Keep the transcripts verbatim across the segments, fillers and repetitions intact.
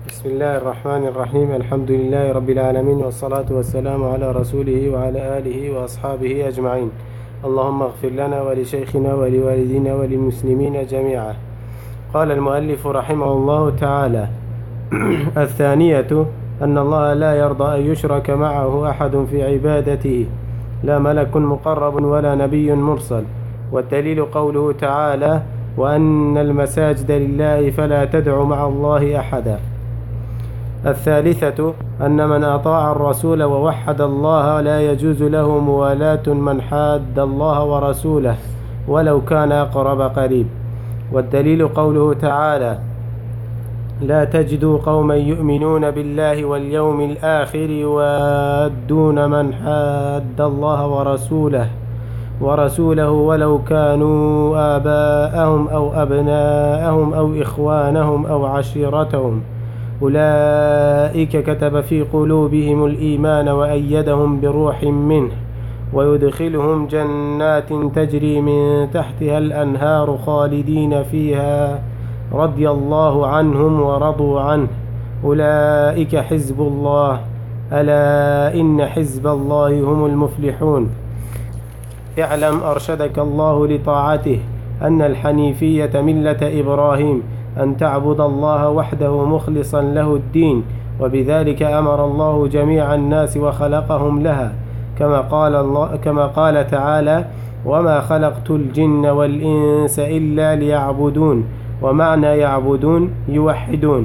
بسم الله الرحمن الرحيم. الحمد لله رب العالمين، والصلاة والسلام على رسوله وعلى آله وأصحابه أجمعين. اللهم اغفر لنا ولشيخنا ولوالدينا وللمسلمين جميعا. قال المؤلف رحمه الله تعالى: الثانية أن الله لا يرضى أن يشرك معه أحد في عبادته، لا ملك مقرب ولا نبي مرسل. والدليل قوله تعالى: وأن المساجد لله فلا تدع مع الله أحدا. الثالثة أن من أطاع الرسول ووحد الله لا يجوز له موالاة من حاد الله ورسوله ولو كان أقرب قريب. والدليل قوله تعالى: لا تجد قوما يؤمنون بالله واليوم الآخر يوادون من حاد الله ورسوله ورسوله ولو كانوا آباءهم أو أبناءهم أو إخوانهم أو عشيرتهم أولئك كتب في قلوبهم الإيمان وأيدهم بروح منه ويدخلهم جنات تجري من تحتها الأنهار خالدين فيها رضي الله عنهم ورضوا عنه أولئك حزب الله ألا إن حزب الله هم المفلحون. اعلم أرشدك الله لطاعته أن الحنيفية ملة إبراهيم، أن تعبد الله وحده مخلصا له الدين، وبذلك أمر الله جميع الناس وخلقهم لها، كما قال, الله كما قال تعالى: وما خلقت الجن والإنس إلا ليعبدون. ومعنى يعبدون يوحدون.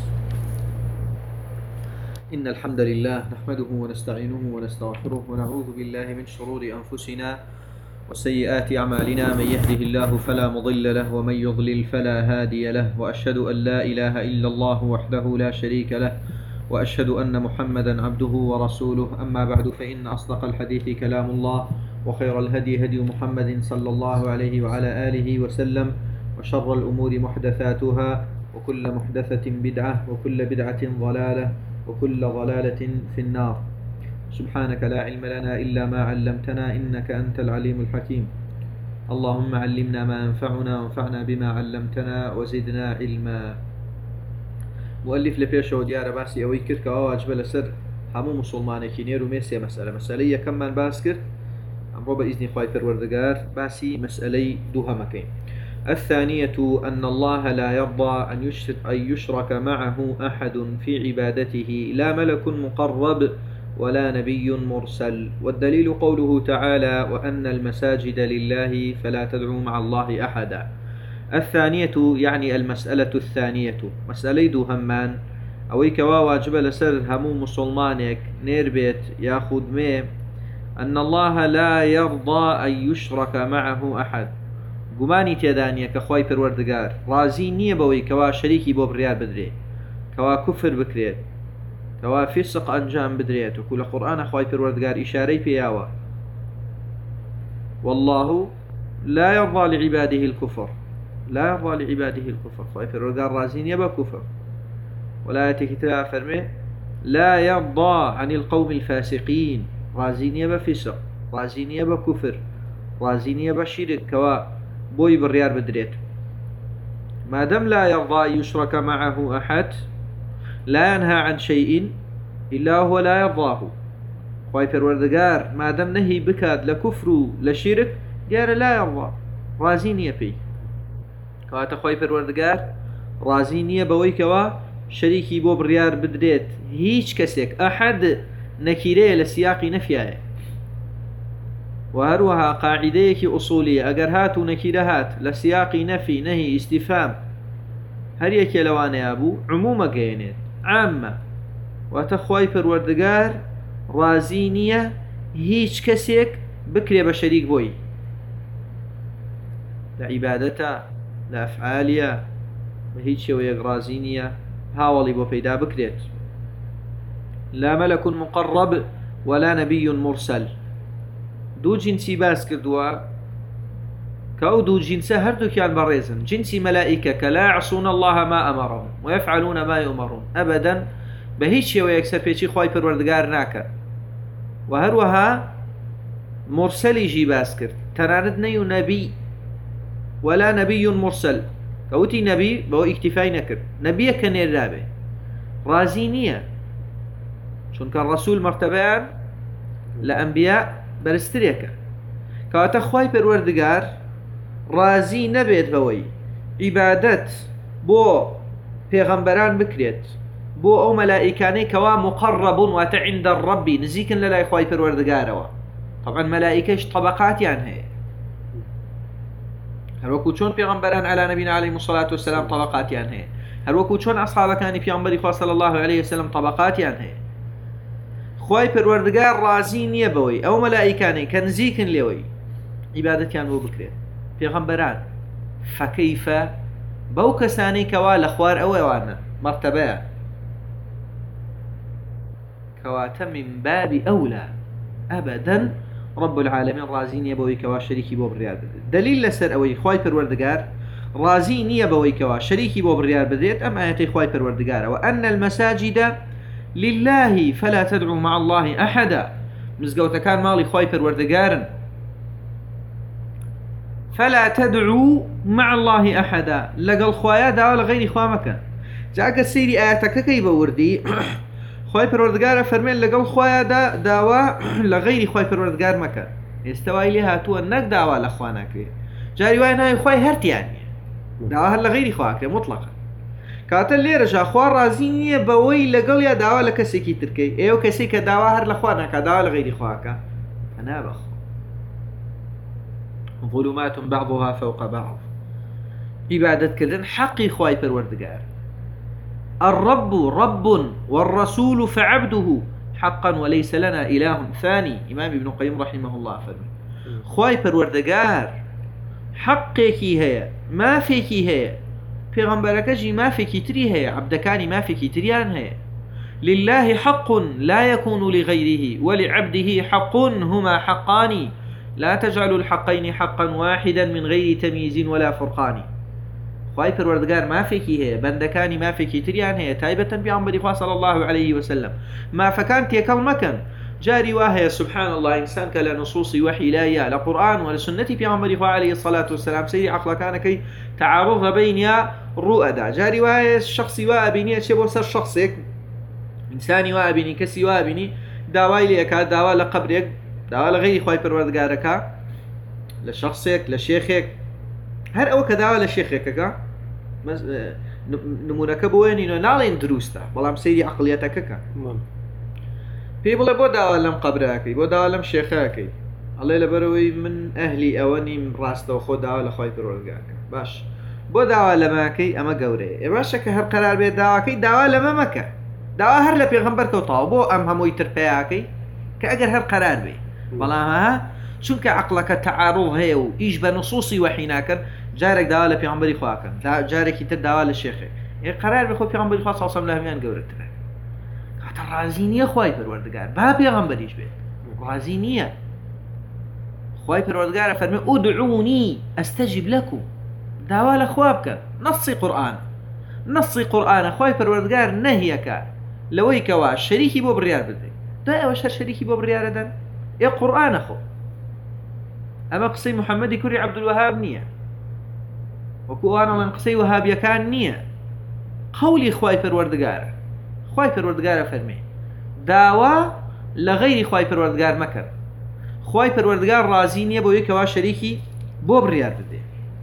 إن الحمد لله نحمده ونستعينه ونستغفره ونعوذ بالله من شرور أنفسنا وسيئات أعمالنا، من يهده الله فلا مضل له ومن يضلل فلا هادي له، وأشهد أن لا إله إلا الله وحده لا شريك له، وأشهد أن محمدا عبده ورسوله. أما بعد، فإن أصدق الحديث كلام الله، وخير الهدي هدي محمد صلى الله عليه وعلى آله وسلم، وشر الأمور محدثاتها، وكل محدثة بدعة، وكل بدعة ضلالة، وكل ضلالة في النار. سبحانك لا علم لنا إلا ما علمتنا إنك أنت العليم الحكيم. اللهم علمنا ما ينفعنا وانفعنا بما علمتنا وزدنا علما. مؤلف لبيش وديار باسي أوي كرك واجب لسر همو مسلمان كينير وميسي مسألة مسألة كم من باس كر أمرو بإذن خواهي فروردقار باسي مسألة دوها مكين. الثانية أن الله لا يرضى أن يشرك معه أحد في عبادته، لا ملك مقرب ولا نبي مرسل. والدليل قوله تعالى: وأن المساجد لله فلا تدعوا مع الله أحدا. الثانية يعني المسألة الثانية مسألة دو همان أوي كوا واجب لسر همو مسلمانك نير بيت ياخد مي أن الله لا يرضى أن يشرك معه أحد. گومانی تێدانیە کە خوای پەروەردگار ڕازی نییە بەوەی کەوا شەریکی بۆ بڕیار بدرێت، کەوا کوفر بکرێت، کەوا فیسق ئەنجام بدرێت. وەکو لە قورئانە خوای پەروەردگار ئیشارەی پێیاوە: والله لا يرضى لعباده الكفر، لا يرضى لعباده الكفر. خوای پەروەردگار ڕازی نییە بە کوفر. وەلایەتێکی ترا فەرمێ: لا يرضى عن القوم الفاسقين، ڕازی نییە بە فیسق، ڕازی نییە بە کوفر، ڕازی نییە بە شیرک کەوا بوي بالريار بدريت. ما دام لا يرضى يشرك معه أحد، لا ينهى عن شيء إلا هو لا يرضاه. خواهي پروردگار ما دام نهي بكاد لكفر لشرك ديار لا يرضى، رازينية بي كواتا خواهي پروردگار رازينية بوي كوا شريكي بو بالريار بدريت هيج كسيك أحد نكيري لسياق نفياه. وهروها قاعديك أصولية أجر هات ونكير هات لسياق نفي نهي استفهام هر يكي لوان يا أبو عموما قينات عامة. وتخواي پروردگار رازينية هيج كسيك بكري بشريك بوي لعبادتا لأفعاليا هيج شوية رازينية هاولي بو بيدا بكريت. لا ملك مقرب ولا نبي مرسل. دو جنسي باس كردوا كأو دو جنسة هردو كان بريزن. جنسي ملائكة كلا يعصون الله ما أمرهم ويفعلون ما يؤمرون أبدا بهيش شيء ويكسر بيشي خواهي پروردگار ناكا. وهروها مرسل يجي باس كرد تناند نيو نبي ولا نبي مرسل كوتي نبي بو اكتفاي نكر نبي كنير رابه رازی نییە چونکە ڕەسوول مرتبەیان لە ئەنبیا بەرزترێکە کەواتە خوای پەروەردگار رازی نەبێت بەوەی عیبادەت بۆ پێغەمبەران بکرێت بۆ ئەو مەلائیکانەی کەوا مقەڕەبون واتە عیندە الڕەبی نزیکن لە لای خوای پەروەردگارەوە طبعا مەلائیکەش طبقاتیان هەیە هەروەکو چۆن پێغەمبەران عەلا نەبینا عەلەیهیمو الصەلاة وەسسەلام طبقاتیان هەیە هەروەکو چۆن ئەصحابەکانی پێغەمبەری خوا صلی الله عليه وسلم طبقاتیان هەیە خوای پەروەردگار رازی نییە بەوەی ئەو مەلائیکانەی کە نزیکن لێوەی عیبادەتیان بۆ بکرێت پێغەمبەران فەکەیفە بەو کەسانەی کەوا لە خوار ئەوەوانە مرتبەیە کەواتە من بابی ئەولا ئەبەدەن رب العالمین رازی نییە بەوەی کەوا شەریکی بۆ بڕیار بدرێت دلیل لەسەر ئەوەی خوای پەروەردگار رازی نییە بەوەی کەوا شەریکی بۆ بڕیار بدرێت ئەم ئاەتەی خوای پەروەردگارەوە ئەن المەساجد لله فلا تدعوا مع الله أحدا مزگەوتەکان ماڵی خوای پەروەردگارن فلا تدعوا مع الله أحدا لەگەڵ خوایە داوا لە غەیری خوا مەکەن جاکە سەیری ئاەتەکەکەی بە وردی خوای پەروەردگارە فەرمێن لەگەڵ خوایەدا داوا لە غەیری خوای پەروەردگار مەکەن ئێستا وای لێ هاتووە نەک داوا لە خوا ناکرێت جاری وای ناوی خوای هەرتیان نییە داوا هەر لە غەیری خواکرێ مطلقا کاتە لێرەژا خوا رازی نییە بەوەی لەگەڵ یا داوا لە کەسێکی ترکەی ئێوە کەسێک کە داوا هەر لە خوا ناکات داوا لە غەیری خواکە ئەنا بەخۆ ظلمات بعضها فوق بعض عبادتكردن حقي خواي پروردگار الرب رب والرسول فعبده حقا وليس لنا إله ثاني إمام ابن قيم رحمه الله فرمي خواي پروردگار حقكي هي ما فيكي هي پیغمبركجي ما فيكي تري هي عبدكاني ما فيكي تريان هي لله حق لا يكون لغيره ولعبده حق هما حقان لا تجعلوا الحقين حقا واحدا من غير تمييز ولا فرقان خواي پروردگار ما فيكي هي بندكاني ما فيكي تريان هي تايبة بيعنبري خواه صلى الله عليه وسلم ما فكان تيكل مكان جاري واهي سبحان الله إنسان كلا نصوص وحي لا يا لقرآن ولا سنة بيعنبري خواه عليه الصلاة والسلام سيدي عقل كان كي تعارض بين يا رؤدا جاري واهي الشخصي وابيني اشيبو سر شخصيك إنساني وابيني كسي وابيني داواي ليكا داوا لقبريك داوا لغيري خواهي پروردگارەکە لە شخصێک لە شێخێک هەر ئەوە کە داوا لە شێخێکەکە نمونونەکە بۆێنینەوە ناڵێن دروستە بەڵام سەیری عەقڵیەتەکەکە پێی بڵێ بۆ داوا لەم قەبرەکەی بۆ داوا لەم شێخەکەی ئەڵێ لەبەرەوەی من ئەهلی ئەوە نیم ڕاستەوە خۆ داوا لە خواهی پەروەردگارەکە باش بۆ داوا لەمەکەی ئەمە گەورەیە ئێ باشە کە هەر قەرار بێت داواکەی داوا لەمە مەکە داوا هەر لە پێغەمبەر کەوتاوە بۆ ئەم هەمووی ترپەیەکەی کە ئەگەر هەر قەرار بێ بەڵام ها چونکە عقلەکە تعارض هەیە و ئیش بە نصوصی وحی ناکەن جارێک داوا لە پێغەمبەری خواکەن جارێکی تر داوا لە شێخێک ئێ قەرار بخۆ پێغەمبەری خوا صلی الله علیه و سلم لە هەمیان گەورەترە کاتە ڕازی نییە خوای پەروەردگار با پێغەمبەریش بێت ڕازی نییە خوای پەروەردگارە فەرمێ ئودعونی ئەستەجیب لەکم داوا لە خوا بکەن نەسی قورئان نەسی قورئانە خوای پەروەردگار نەهیەکە لەوەی کەوا شەریکی بۆ بڕیار بدەیت دا ئەوە شەر شەریکی بۆ بڕیارەدەن ئێ قورئانە خۆ ئەمە قسەی محەممەدی کوڕی عەبدولوەهاب نییە وەکو ئەوانەڵێن قسەی وەهابیەکان نییە قەولی خوای پەروەردگارە خوای پەروەردگارە فەرمێ داوا لە غەیری خوای پەروەردگار مەکەن خوای پەروەردگار ڕازی نییە بۆ یەکەوە شەریکی بۆ بڕیار بدێ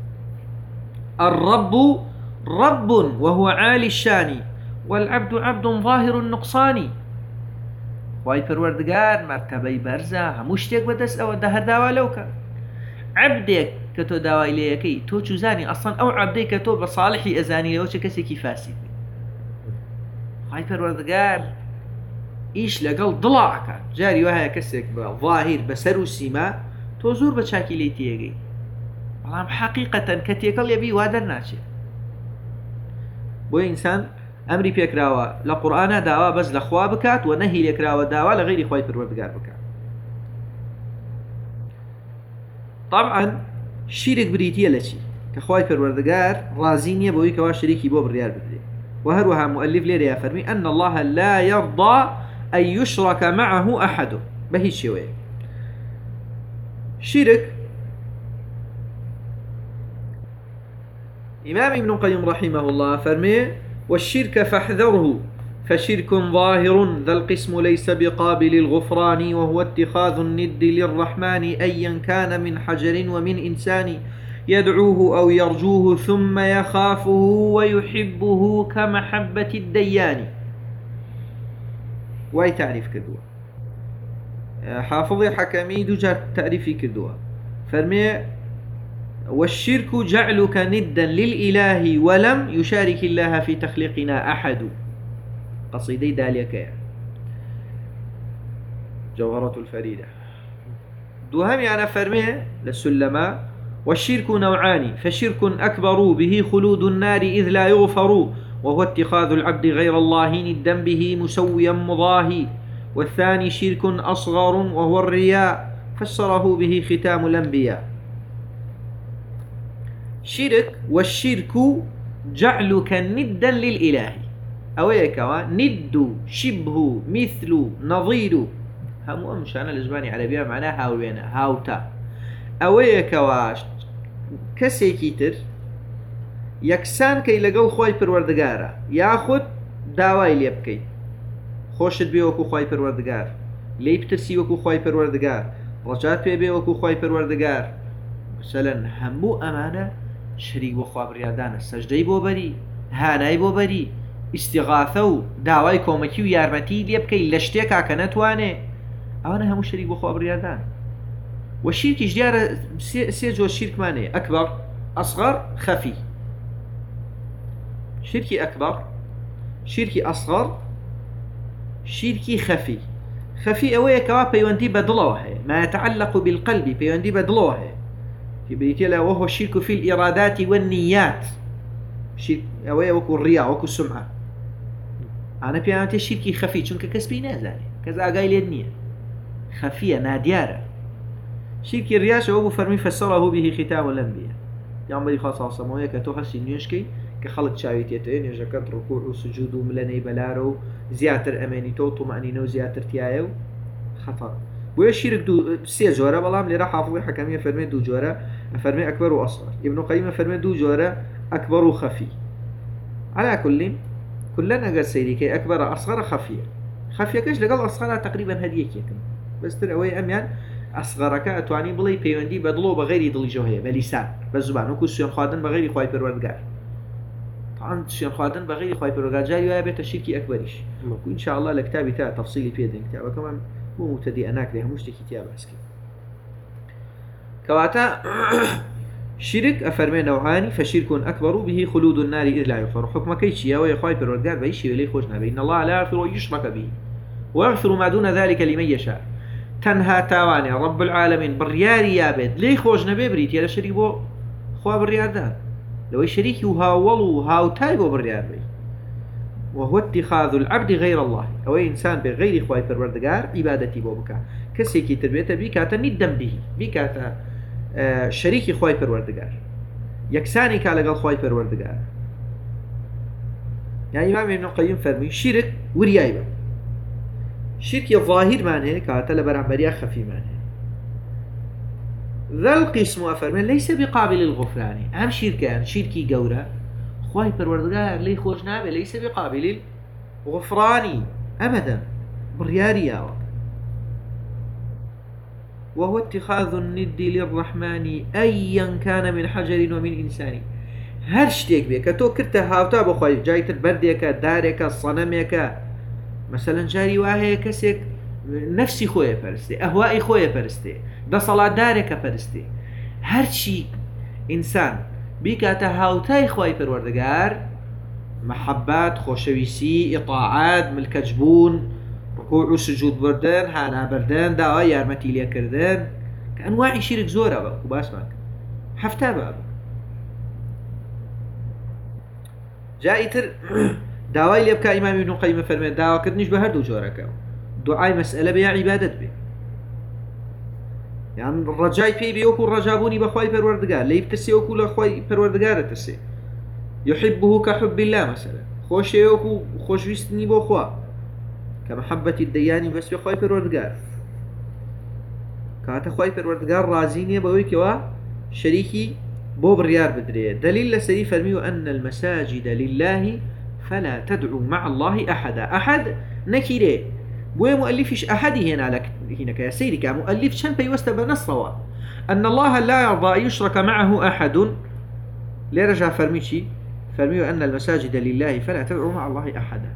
الرب رب وهو عالي الشان والعبد عبد ظاهر النقصان خوای پەروەردگار مرتبەی بەرزە هەموو شتێک بەدەست ئەوە دە هەر داوا لەوکە عەبدێک کە تۆ داوای لێیەکەی تۆ چوزانی ئەسڵەن ئەو عەبدەی کە تۆ بە ساڵحی ئەزانی لەوە چ کەسێکی فاسید خوای پەروەردگار ئیش لەگەڵ دڵا ئەکات جاری وایە کەسێک بە ظاهیر بەسەر و سیما تۆ زۆر بە چاکی لێی تێگەی بەڵام حەقیقەتەن کە تێکەڵ لێبی وا دەرناچێت بۆ ئینسان ئەمری پێکراوە لە قورئانە داوا بەس لە خوا بکات و نەهی لێکراوە داوا لە غەیری خوای پەروەردگار بکات طبعا شیرک بریتیە لە چی کە خوای پەروەردگار ڕازی نییە بۆی کەوا شەریکی بۆ بڕیار بدرێت و هەروەها مؤلف لێرەیە فەرمی ئەن الله لا يرضى أن يشرك معه أحد بە هیچ شێوەیە شیرک إمام ابن قيم رحمه الله فرمي والشرك فاحذره فشرك ظاهر ذا القسم ليس بقابل الغفران، وهو اتخاذ الند للرحمن أيا كان من حجر ومن إنسان، يدعوه أو يرجوه ثم يخافه ويحبه كمحبة الديان. واي تعريف كدوه حافظ حكمي دوجا تعريفي كدوه فرمي: والشرك جعلك ندا للإله ولم يشارك الله في تخليقنا أحد. قصيدي داليك جوهرة الفريدة. دوهم يعني فرمي للسلماء: والشرك نوعان، فشرك أكبر به خلود النار إذ لا يغفر، وهو اتخاذ العبد غير الله ندا به مسويا مضاهي، والثاني شرك أصغر وهو الرياء، فسره به ختام الأنبياء. شرك: والشرك جعلك ندا للإله، أويكوا ند شبه مثل نظير، هم مش أنا الإجباني عربية معناها هاوينا هاوتا. أويكوا كسي كيتر يكسان كي لقل خوي پروردگارا ياخد داواي ليبكي خوشت بي وكو خوي پروردگار، لي بترسي وكو خوي پروردگار، رجات بي بي وكو خوي پروردگار. مثلا همو أمانة شريك بخوا بريادان السجدي بو بري، هاناي بو بري، استغاثة داواي كومكي ويارمتي ليبكي لشتيكا كنتواني، أنا همو شريك بخوا بريادان. والشرك جدار سيجو الشرك ماني أكبر أصغر خفي. شركي أكبر، شركي أصغر، شركي خفي. خفي أوي كوا بيوندي بدلوه ما يتعلق بالقلب بيوندي بدلوه في بيتي، وهو الشرك في الإرادات والنيات. شرك أوي وكو الرياء وكو السمعة. أنا بيانتي شركي خفي چونك كسبي نازاني كذا قايل النية خفية ناديارة. شركي الرياء وابو فرمي فسره به ختام الأنبياء. يعني خاصة صموية كتوحسي نيوشكي كخلق شاويتين يجكت ركوع وسجود وملني بلارو زياتر أماني تو طمأنينة وزياتر تيايو خطأ. ويشيرك دو سي جورة بلام اللي راح حافظي حكمية فرمي دو جورة فرمي أكبر وأصغر. ابن قيم فرمي دو جورة أكبر وخفي. على كل كلنا قال سيدي كي أكبر أصغر خفية. خفية كيش لقال أصغرها تقريبا هديك يكن بس تروي أميان أصغرك أتواني بلي بيوندي بدلو بغير دل جوهية بلسان بزبان وكو سيون خادن بغير خواي پروردگار. طبعا سيون خادن بغير خواي پروردگار جاي ويا بيت الشركي أكبريش. وإن شاء الله لكتابي تاع تفصيلي بيدين كتابة كمان مو مبتدئ أناك لها مش كتابة أسكي. كواتا شرك أفرمي نوعاني، فشرك أكبر به خلود النار إذ لا يغفر. حكم كيشيا ويا خواي پروردگار بيشي ولي خوشنا بإن الله لا يغفر ويشرك به ويغفر ما دون ذلك لمن يشاء. تنها تاواني رب العالمين برياري يابد لي خوشنا ببريت يا شريك بو خوا بريار دار لو شريكي وهاولو وهاو تايبو بريار بي. وهو اتخاذ العبد غير الله، أو إنسان بغير خواي پروردگار عبادتي بو بكا كسيكي تربيته بكاتا ندا به بكاتا آه شريكي خواي پروردگار يكساني كالقال خواي پروردگار. يعني إمام ابن القيم فرمي شرك وريايبا. شرك الظاهر معناه كاتا لبرعنبريا خفي معناه. ذا القسم أفرمي ليس بقابل الغفران. أهم شركان شركي قورا خواي پروردگار لي خوش نابه ليس بقابل الغفران أبدا برياريا. وهو اتخاذ الند للرحمن أيا كان من حجر ومن إنسان. هر شتيك بيه كتو كرته هاوتا بخواي جايت البرديك دارك صنمك مثلا جاري واهي كسك نفسي خويا پرستي أهوائي خويا پرستي ده صلاة دارك پرستي. هر شي إنسان بيكاته هاوتاي خواي پروردگار محبات خوشويسي إطاعات ملكة جبون ركوع وسجود بردن هانا بردن داوا يارمتي ليا كردن كأنواع شرك زورة بقى وباسمك حفتا بقى جائتر داواي اللي يبكى إمام ابن قيم فرمي داوا كدنش بهردو جورك دعاء مسألة بيا عبادت بي يعني الرجاي بي بيوكو الرجابوني بخواي پروردگار لي بتسي وكو لخواي پروردگار تسي يحبه كحب الله مثلا خوش يوكو خوش ويستني بو خوا كمحبة الديان بس بخواي پروردگار كاتا خواي پروردگار رازيني بوي كوا شريكي بو بريار بدري. دليل لسري فرميو أن المساجد لله فلا تدعو مع الله أحدا. أحد نكيره بوي مؤلفش أحدي هنا لك هنا يا سيدك مؤلف شن بيوست بنصوا أن الله لا يرضى أن يشرك معه أحد. ليرجع فرميشي فرميه أن المساجد لله فلا تدعو مع الله أحدا.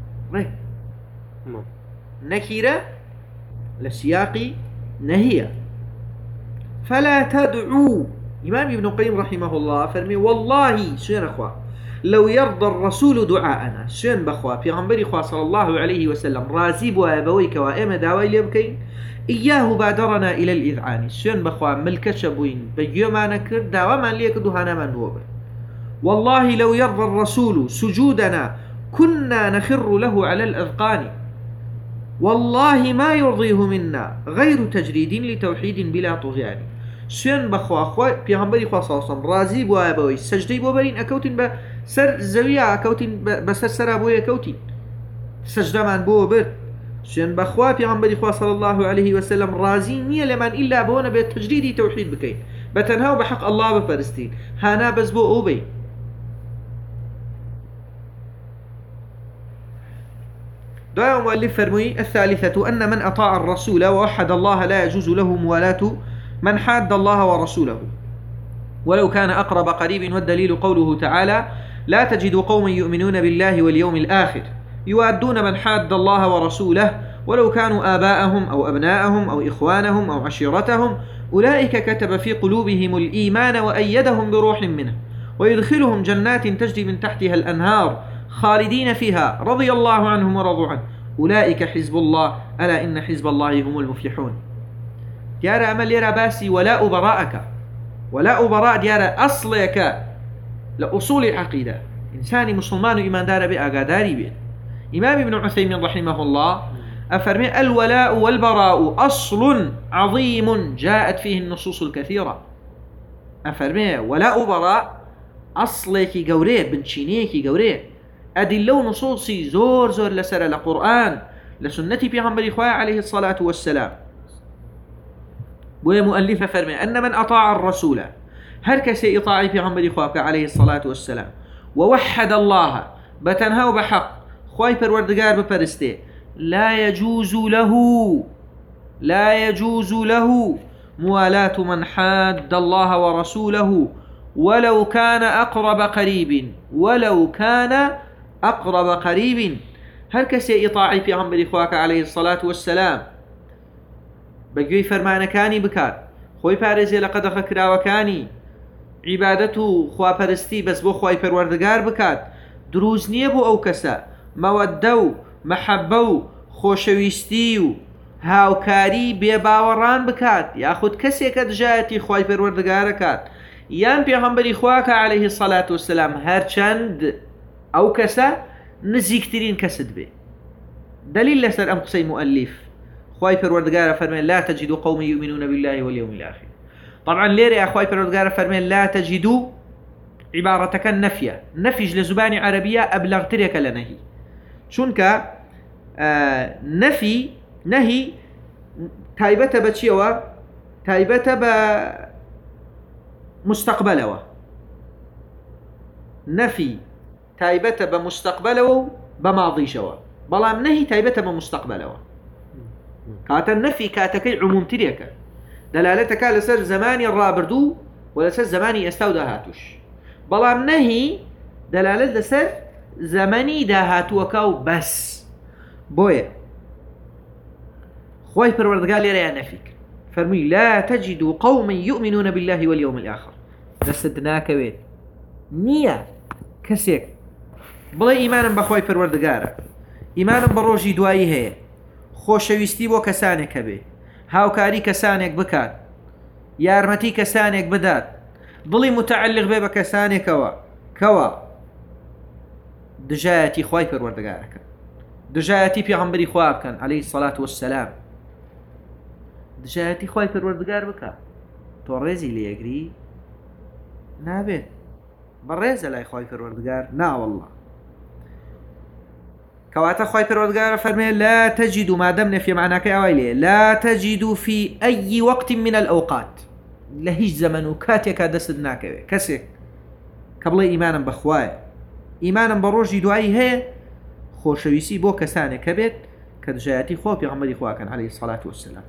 نكيرة لسياق نهية. فلا تدعو إمام ابن القيم رحمه الله فرمي والله سين أخوة لو يرضى الرسول دعاءنا سين بخوا في غنبري خوا صلى الله عليه وسلم رازيب وأبويك وإما داوي ليبكين إياه بادرنا إلى الإذعان سين بخوا ملك شبوين بيو ما نكر داوى ما ليك دهانا من هو. والله لو يرضى الرسول سجودنا كنا نخر له على الأذقان. والله ما يرضيه منا غير تجريد لتوحيد بلا طغيان. سين بخوا أخوة بيغنبري خوا صلى الله عليه وسلم رازي بو أبوي سجدي بو برين أكوتين بسر زوية أكوتين بسر سر أبوي أكوتين سجدة من بو بر. سين بخوا بيغنبري خوا صلى الله عليه وسلم رازي نية لمن إلا بونا بتجريد توحيد بكين بتنهاو بحق الله بفرستين هانا بس بو أوبي. دعا مؤلف فرمي الثالثة أن من أطاع الرسول ووحد الله لا يجوز له موالاة من حاد الله ورسوله ولو كان أقرب قريب. والدليل قوله تعالى لا تجد قوما يؤمنون بالله واليوم الآخر يوادون من حاد الله ورسوله ولو كانوا آباءهم أو أبناءهم أو إخوانهم أو عشيرتهم أولئك كتب في قلوبهم الإيمان وأيدهم بروح منه ويدخلهم جنات تجري من تحتها الأنهار خالدين فيها رضي الله عنهم ورضوا عنه أولئك حزب الله ألا إن حزب الله هم المفلحون. ديار أمل يرى باسي ولاء براءك ولاء براء ديار أصلك لأصول عقيدة إنسان مسلمان إيمان دار بأقاداري به. إمام ابن عثيمين رحمه الله أفرمي الولاء والبراء أصل عظيم جاءت فيه النصوص الكثيرة. أفرمي ولاء براء أصلك قوريه بنشينيك قوريه أدلو نصوصي زور زور لسر القرآن لسنة بيغمبر إخوة عليه الصلاة والسلام. ومؤلفة فرمي أن من أطاع الرسول هركس إطاعي بيغمبر إخوة عليه الصلاة والسلام ووحد الله بتنهاو بحق خواي پروردگار بپرسته لا يجوز له لا يجوز له موالاة من حاد الله ورسوله ولو كان أقرب قريب ولو كان أقرب قريب. هل كسي إطاعي في عمر إخواك عليه الصلاة والسلام بقوي فرمان كاني بكار خوي بارزي لقد خكرا وكاني عبادته خوا پرستی بس بو خواي پروردگار بكات دروز نيبو أو كسا مودو محبو خوشويستيو هاوكاري بيباوران بكات ياخد كسي كدجاتي خواي پروردگار كات يان پیغمبر إخواك عليه الصلاة والسلام هرچند أو كسا نزيكترين كسد به. دليل لسر أم قصي مؤلف خواي پروردگار فرمين لا تجدوا قوم يؤمنون بالله واليوم الآخر. طبعا ليري أخواي پروردگار فرمين لا تجدوا عبارتك النفية نفيج لزبان عربية أبلغ تريك لنهي چونك آه نفي نهي تايبة بچيوة تايبة ب مستقبله نفي تايبة بمستقبله بماضي شوا بلام نهي تايبة بمستقبله. كاتا النفي كاتكي عموم تريكا دلالتك لسر زماني الرابردو ولسر زماني استو داهاتوش بلام نهي دلالت لسر زماني داهاتوكاو بس بويا خواي پروردگار ليريا نفيك فرمي لا تجد قوما يؤمنون بالله واليوم الآخر لسدناك بيت نية كسيك بلا إيمانا بخواي پروردگار إيمانا بروجي دوائي هي خوشويستي بو كسانك بي هاوكاري كسانك بكات يارمتي كسانك بدات ضلي متعلق بي بكسانك كوا كوا دجاتي خواي پروردگارك دجاتي پیغمبري خواب كان عليه الصلاة والسلام دجاتي خواي پروردگار بكا تو رزي ليقري نابد بريزة لا خواي پروردگار نا والله كواتا خواي پروردگار فرمي لا تجد ما دمنا في معناك اوائلي لا تجد في اي وقت من الاوقات لهيج زمن وكاتيك دستناك كسك قبل ايمانا بخواي ئیمانم بە ڕۆژی دوایی هەیە خۆشەویستی بۆ کەسانێک کە بێت کە دژایەتی خۆ پێغەمبەری خواکەن عەلەیهی سەڵات وەسەلام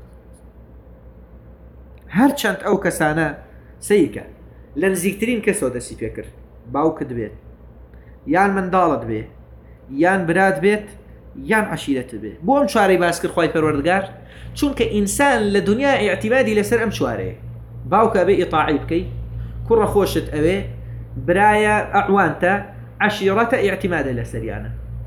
هەرچەند ئەو کەسانە سەیرکە لە نزیکترین کەسەوە دەستی پێکرد باوکت بێت یان منداڵت بێ یان برات بێت یان عەشیرەتت بێ بۆ ئەم چوارەی باس کرد خوای پەروەردگار چونکە ئینسان لە دنیا ئیعتیمادی لەسەر ئەم چوارەیە باوکە بێ ئیطاعی بکەی کوڕە خۆشت ئەوێ برایە ئەعوانتە عەشیرەتە ئیعتیمادە لەسەریانە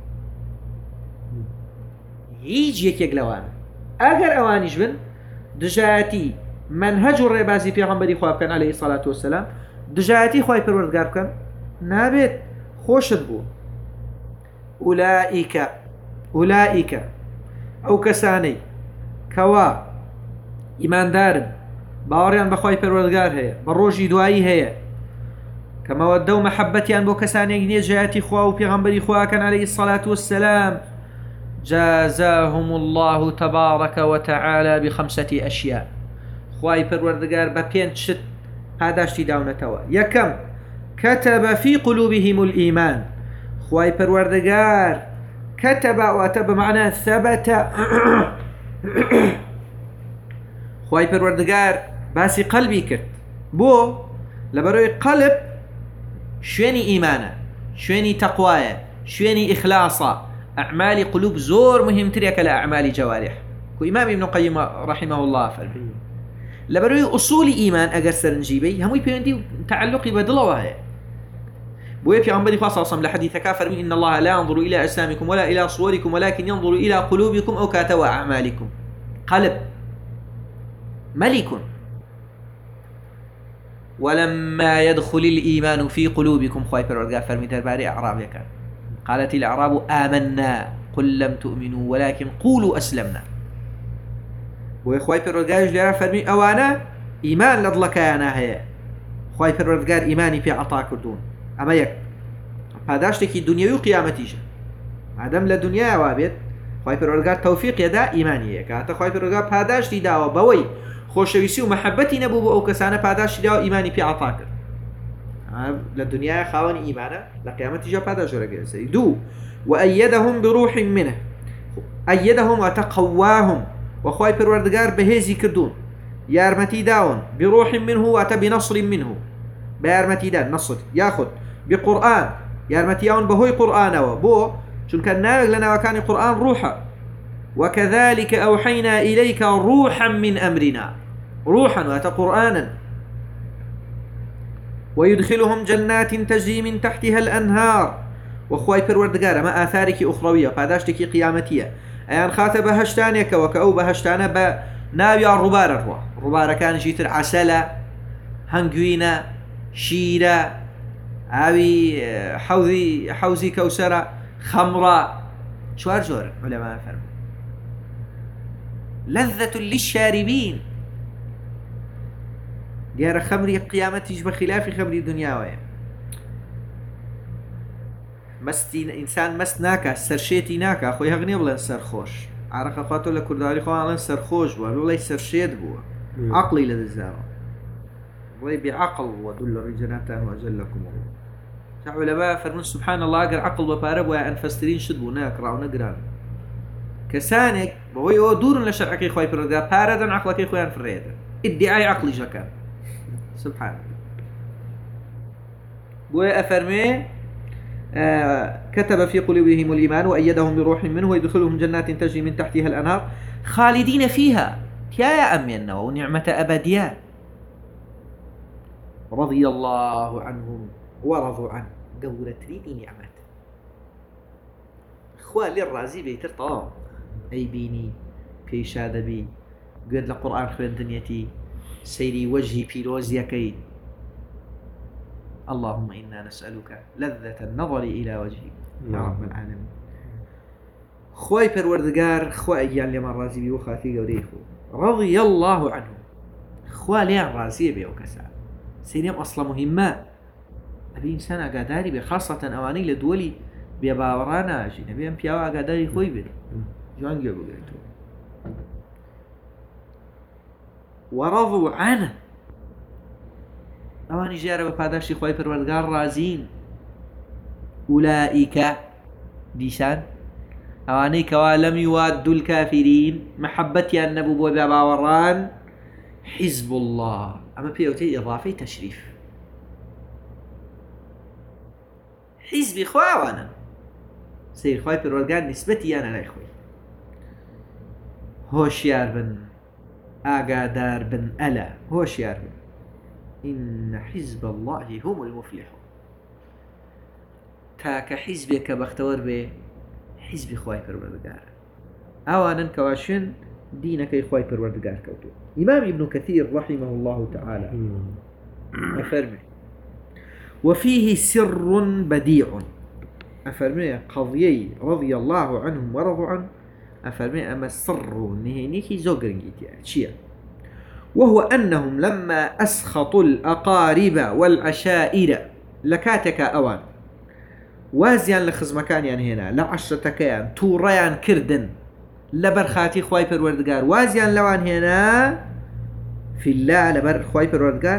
هیچ یەکێک لەوانە ئەگەر ئەوانیش بن دژایەتی منهج و ڕێبازی پێغەمبەری خوا بکەن عەلەیهی سەڵات وەسەلام دژایەتی خوای پەروەردگار بکەن نابێت خۆشت بوو ئولائیکە ئولائیکە ئەو کەسانەی کەوا ئیماندارن باوەڕیان بەخوای پەروەردگار هەیە بە ڕۆژی دوایی هەیە کە مەوەددە و مەحەبەتیان بۆ کەسانێک نییە جایەتی خوا و پێغەمبەری خواکەن عەلەیهی سەڵات وەسەلام جازاهم الله تبارك وتعالى بخمسة أشياء خواي پروردگار بە پێنج شت پاداشتی داونەتەوە یەکەم كتب في قلوبهم الإيمان خواي پروردگار كتب واتە بمعنى ثبت خواي پروردگار باسی قلبی کرد بۆ لەبەرەوەی قەلب شوێنی ئیمانە شوێنی تەقوایە شوێنی ئیخلاسە أعمال قلوب زور مهم تريك لأعمال جوارح كو إمام ابن قيم رحمه الله فرمي لبروي أصول إيمان أجر سرنجيبي هم يبيندي تعلقي بدلوه بوي في عمر خاصة صلى لحديث كافر من إن الله لا ينظر إلى أجسامكم ولا إلى صوركم ولكن ينظر إلى قلوبكم أو كاتوا أعمالكم قلب ملك ولما يدخل الإيمان في قلوبكم خايفر ورقا فرمي درباري أعرابي كان قالت الأعراب آمنا قل لم تؤمنوا ولكن قولوا أسلمنا وإخوائي پروردگار لرا فرمي أوانا إيمان لدلكانا هي إخوائي پروردگار إيماني في عطا كردون أما يك پاداشتكي دنيوي وقيامتيجا عدم لدنيا وابد إخوائي پروردگار توفيق يدا إيماني يك حتى إخوائي پروردگار پاداشتي داوا بوي خوشويسي ومحبتي نبو بو أو كسانا پاداشتي داوا إيماني في عطا كرد للدنيا خاون إيمانا لقيامة جاء هذا جرجس دو وأيدهم بروح منه أيدهم وتقواهم وخواي پروردگار بهزي كردون يارمتي داون بروح منه وأتى بنصر منه بيارمتي دان نصر ياخذ بقرآن يارمتي داون بهوي قرآن وبو شن كان ناغ لنا وكان القرآن روحا وكذلك أوحينا إليك روحا من أمرنا روحا وأتى قرآنا ويدخلهم جنات تجري من تحتها الأنهار وخواي پروردگار ما آثارك أخروية پاداشتك قيامتية أيان خاطب بهشتانك وكأو بهشتانا بناوي الربار الروا الربار كان جيتر عسلة هنجوينة شيرة أوي حوزي حوزي كوسرة خمرة شوار جور علماء فرم لذة للشاربين ديار خمري قيامتي بخلاف خمري دنيا ويا مستي إنسان مست ناكا سرشيتي ناكا أخوي هغني بلن سرخوش عرق خاطر لكرداري خواه لن سرخوش بوا ولا سرشيت بوا عقلي لدزارو والله بعقل ودل الرجناتان وأجلكم الله علماء فرمون سبحان الله أقر عقل ببارب ويا أنفسترين شدبو ناك راو نقران كسانك بوي او دور لشرعك خوي بردا باردا عقلك خويا في الريد ادعاء عقلي جكان سبحان الله بوي أفرمي آه كتب في قلوبهم الإيمان وأيدهم بروح منه ويدخلهم جنات تجري من تحتها الأنهار خالدين فيها يا أمين ونعمة أبدية رضي الله عنهم ورضوا عنه قولت ريدي نعمة إخوان للرازي بيتر طام أي بيني في شادبي قد القرآن خوين دنيتي سيري وجهي بيروزيا كيد اللهم إنا نسألك لذة النظر إلى وجهك يا رب العالمين خوي پروردگار خوي يعني لما رازي بي وخاتي قوليخو رضي الله عنه خوي ليان رازي بي وكسا سيريم أصلا مهمة أبي إنسان أقاداري بي خاصة أواني لدولي بي باورانا أجي نبي أم بياوا أقاداري خوي بي جوان جيبو قلتو ورضوا عنه أواني جارة بپاداشتی خوي پروردگار رازين أولئك ديشان أواني كوا لم يوادوا الكافرين محبتي النبو بابا وران حزب الله أما بيوتي إضافي تشريف حزبي خوا وانا سير خواي بالورقان نسبتي أنا لا إخوي هوشيار بن آقادار بن ألا هوشيار بن إن حزب الله هم المفلحون تاك حزبك بختور به حزب خواي بالورقان أوانا كواشن دينك إخواي بالورقان كوتو إمام ابن كثير رحمه الله تعالى أفرمي وفيه سر بديع أفرمي قضيي رضي الله عنهم ورضوا عنه أفرمي أما السر نهينيكي زوجرنجيتي شيء وهو أنهم لما أسخطوا الأقارب والعشائر لكاتك أوان وازيان لخزمكان يعني هنا لعشرة كيان توريان كردن لبرخاتي خواي پروردگار وازيان لوان هنا في الله لبر خواي پروردگار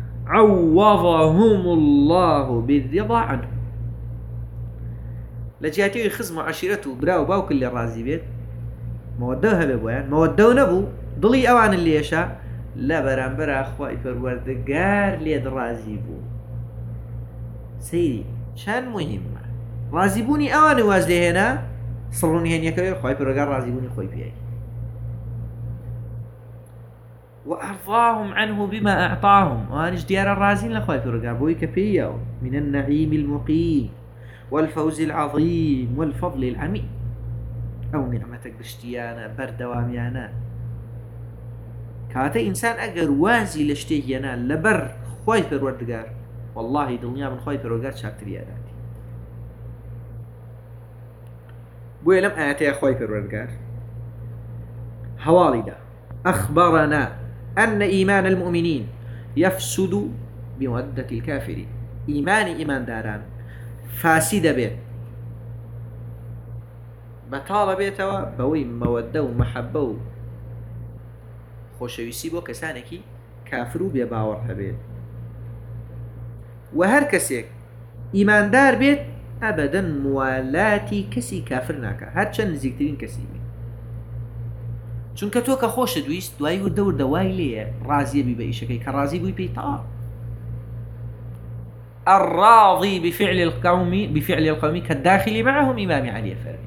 عوضهم الله بالرضا عنه لجاتي خزم عشيرته براو باوك اللي رازي بيت مودوها ببوان مودو نبو ضلي اوان اللي يشاء لا بران برا خواي پروردگار ليد رازي بو سيدي شان مهمة رازي بوني اوان وازلي هنا صلوني هن يكوي خواي پروردگار رازي بوني خواي بياي وأرضاهم عنه بما أعطاهم وأنش ديار الرازين لخواي پروردگار بوي كفية من النعيم المقيم والفوز العظيم والفضل العميم أو نعمتك بشتيانا بردواميانا كاتا إنسان أقر وازي لشتيهيانا لبر خواي پروردگار والله دنيا من خواي پروردگار شاكتر ياداتي بوي لم آتي خواي پروردگار حوالي دا أخبرنا أن إيمان المؤمنين يفسد بمودة الكافرين إيمان إيمان داران فاسد بيت بطال بيتوا بوي مودة ومحبة خوشويسي بو كسانكي كافرو بيباور هبيت وهر كسيك إيمان دار بيت أبدا موالاتي كسي كافر ناكا هر چند نزيكترين كسي چونکە تۆ کە خۆشە دویست دوایی و دەور دەوای لێ ڕازیە بی بە ئیشەکەی کە ڕازی بووی پێی تاوا الراضي بفعل القوم بفعل القوم كالداخل معهم إمام علي فرمي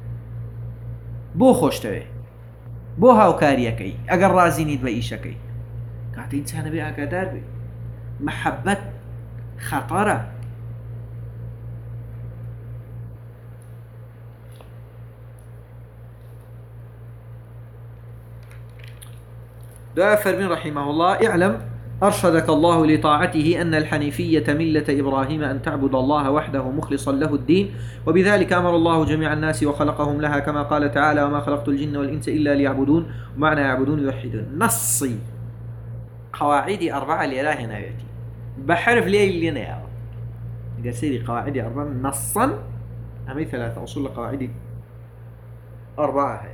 بۆ خۆشتەوێ بۆ هاوکاریەکەی ئەگەر ڕازی نیت بە ئیشەکەی کاتە ئینسانە بێ ئاگادار بێ محەبەت خەتەرە دعا فرمين رحمه الله اعلم أرشدك الله لطاعته أن الحنيفية ملة إبراهيم أن تعبد الله وحده مخلصا له الدين وبذلك أمر الله جميع الناس وخلقهم لها كما قال تعالى وما خلقت الجن والإنس إلا ليعبدون ومعنى يعبدون يوحدون نصي قواعد أربعة لإله نايتي بحرف ليه لنا قسيري قواعد أربعة نصا أمي ثلاثة أصول قواعد أربعة هاي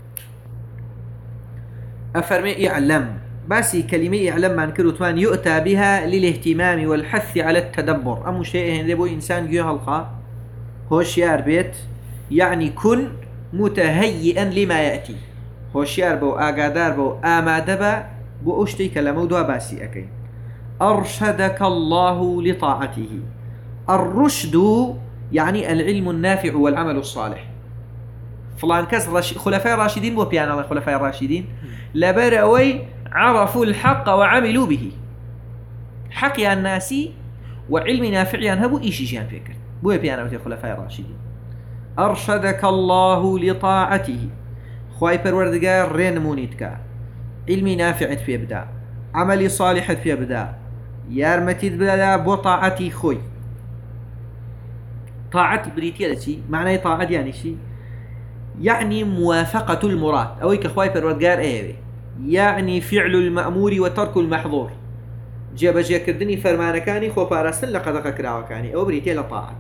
أفرمي اعلم باسي كلمة اعلم عن كروتوان يؤتى بها للاهتمام والحث على التدبر أمو شيء هندبو إنسان جوه الخا هوشيار بيت يعني كن متهيئا لما يأتي هوشيار بو آقادار بو آمادبا بو أشتي كلمة دوا باسي أكين أرشدك الله لطاعته الرشد يعني العلم النافع والعمل الصالح فلان كس رش... خلفاء الراشدين بو بيانا خلفاء الراشدين لبرأوي عرفوا الحق وعملوا به حقيا الناس وعلم نافعيا هبو إيشي جان فكر بو بيانا وتي خلفاء الراشدين أرشدك الله لطاعته خواي پروردگار رين مونيتك علمي نافع في ابدا عملي صالح في ابدا يارمتي بلا بو طاعتي خوي طاعتي بريتيا لشي معنى طاعت يعني شي يعني موافقة المراد أو كخواي پروردگار ايوه يعني فعل المأمور وترك المحظور جاب جا كردني فرمانكاني خو باراستن لقدق كراوكاني أو بريتيا لطاعة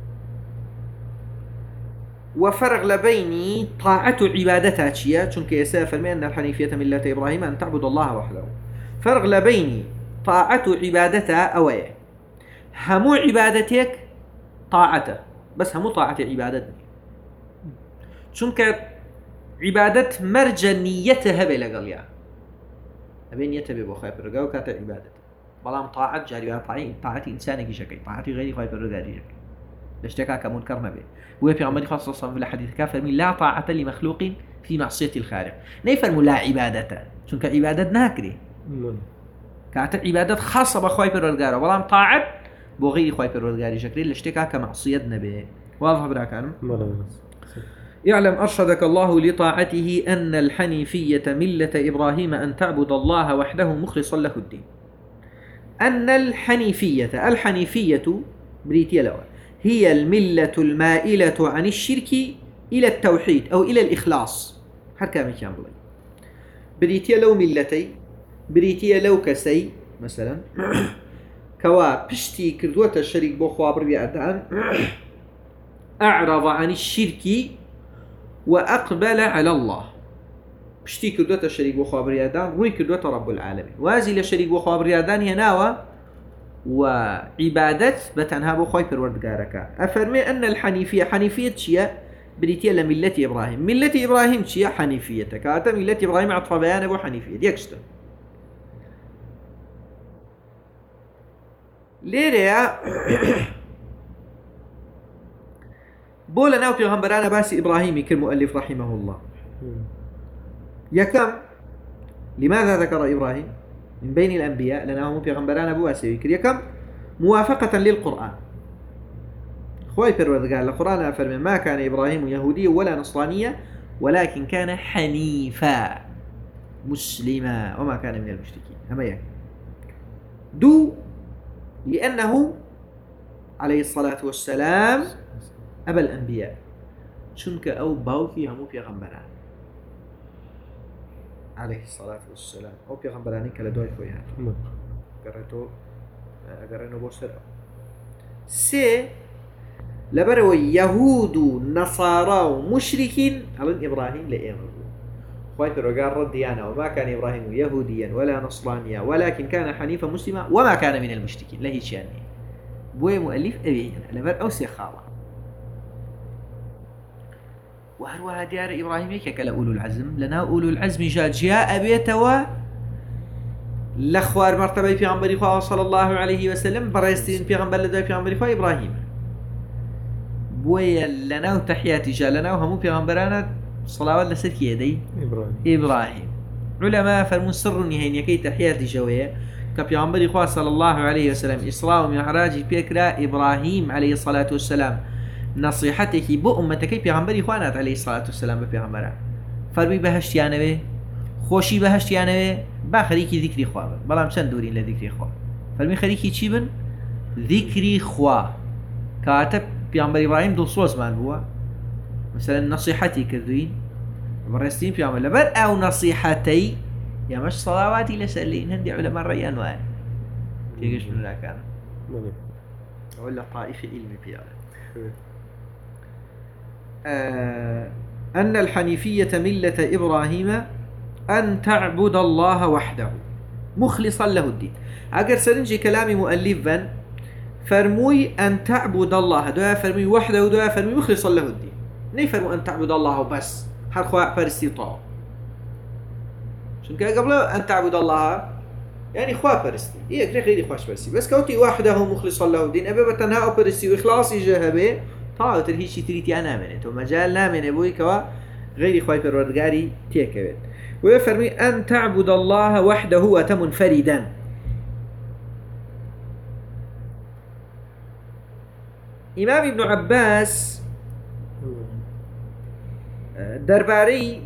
وفرق لبيني طاعة عبادتها شيا چونك يسا فرمي أن الحنيفية ملة إبراهيم أن تعبد الله وحده فرق لبيني طاعة عبادتها أوية همو عبادتك طاعته بس همو طاعة عبادة چونك عبادة مرجى نيتها بلقل يعني أبين نيتها ببو خايف الرقاء وكاتا عبادة بلام طاعة جاري طاعة طاعة إنسانك شكي طاعة غير خايف الرقاء شكي لاشتكى كمنكر نبي وفي عمر خاصة صلى الله عليه وسلم كافر من لا طاعة لمخلوق في معصية الخالق نيفرموا لا عبادة چونك عبادة ناكري كاتا عبادة خاصة بخايف الرقاء بلام طاعة بو غير خايف الرقاء شكي لاشتكى كمعصية نبي واضح براكانم اعلم أرشدك الله لطاعته أن الحنيفية ملة إبراهيم أن تعبد الله وحده مخلصا له الدين أن الحنيفية الحنيفية بريتيا لو هي الملة المائلة عن الشرك إلى التوحيد أو إلى الإخلاص حركة مكان بلي بريتيا لو ملتي بريتيا لو كسي مثلا كوا بشتي كردوة الشريك بو خوابر بيعدان أعرض عن الشرك وأقبل على الله بشتي كردوة الشريك بو خوابر يادان روي كردوة رب العالمين وازي لشريك بو خوابر يادان هناوة وعبادة بتنها بو خوي پروردگارك أفرمي أن الحنيفية حنيفية شيا بريتيا لملة إبراهيم ملة إبراهيم شيا حنيفية كاتا ملة إبراهيم عطف بيان بو حنيفية ديكشتا ليريا بولا ناو پیغمبرانا باسي إبراهيمي كالمؤلف رحمه الله يا كم لماذا ذكر إبراهيم من بين الأنبياء لأنه پیغمبرانا بواسي يا كم موافقة للقرآن خوي پروردگار القرآن فرمي ما كان إبراهيم يهوديا ولا نصرانيا ولكن كان حنيفا مسلما وما كان من المشركين أما يك دو لأنه عليه الصلاة والسلام أبا الأنبياء شنك أو باوكي همو پیغمبران عليه الصلاة والسلام أو پیغمبراني كلا دوي خويا قرأتو أقرأنو بوسر سي لبرو يهود نصارى ومشركين على إبراهيم لأمر خوي فرقار رديانا وما كان إبراهيم يهوديا ولا نصرانيا ولكن كان حنيفا مسلما وما كان من المشركين لا هي شاني بوي مؤلف أبي لبر أو سيخاوة وهروها ديار إبراهيم يكا كلا أولو العزم لنا أولو العزم جاء جاء بيتوا لخوار مرتبة في غنبري خواه صلى الله عليه وسلم بريستين في غنبر لدى في غنبري خواه إبراهيم بويا لنا وتحياتي جاء لنا وهمو في غنبرانا صلاة لسد يدي إبراهيم إبراهيم علماء فرمون سر نهين يكي تحياتي جوية كفي غنبري خواه صلى الله عليه وسلم إسراء ومعراج بيكرا إبراهيم عليه الصلاة والسلام نصيحته بو أمتكي پیغمبری خوانات عليه الصلاة والسلام بپیغمبران فرمی بهشتیانه به خوشی بهشتیانه به با خریکی ذکری خواه بلام چند دورین لذکری خواه فرمی خریکی چی بن؟ ذکری خواه کاتب پیغمبر ابراهیم دل سوز من بوا مثلا نصيحتي كردوين مرستين پیغمبر لبر او نصيحتي يا مش صلواتي لسلين هندي علماء الريان وان تيجيش من لا كان ولا طائفة علمي بياله آه أن الحنيفية ملة إبراهيم أن تعبد الله وحده مخلصا له الدين أقر سرنجي كلامي مؤلفا فرموي أن تعبد الله دعا فرمي وحده ودعا فرمي مخلصا له الدين ني فرمو أن تعبد الله بس حر خواء فرستي طاو شنك قبل أن تعبد الله يعني خواء فرستي إيه كري غيري خواش فرستي بس كوتي وحده مخلصا له الدين أبي بتنهاء فرستي وإخلاصي جهبه طاو ترهيشي تريتي أنا منه ومجال لا من أبوي كوا غيري خواي پروردگاري تيكويت ويفرمي أن تعبد الله وحده وتمنفردا إمام ابن عباس درباري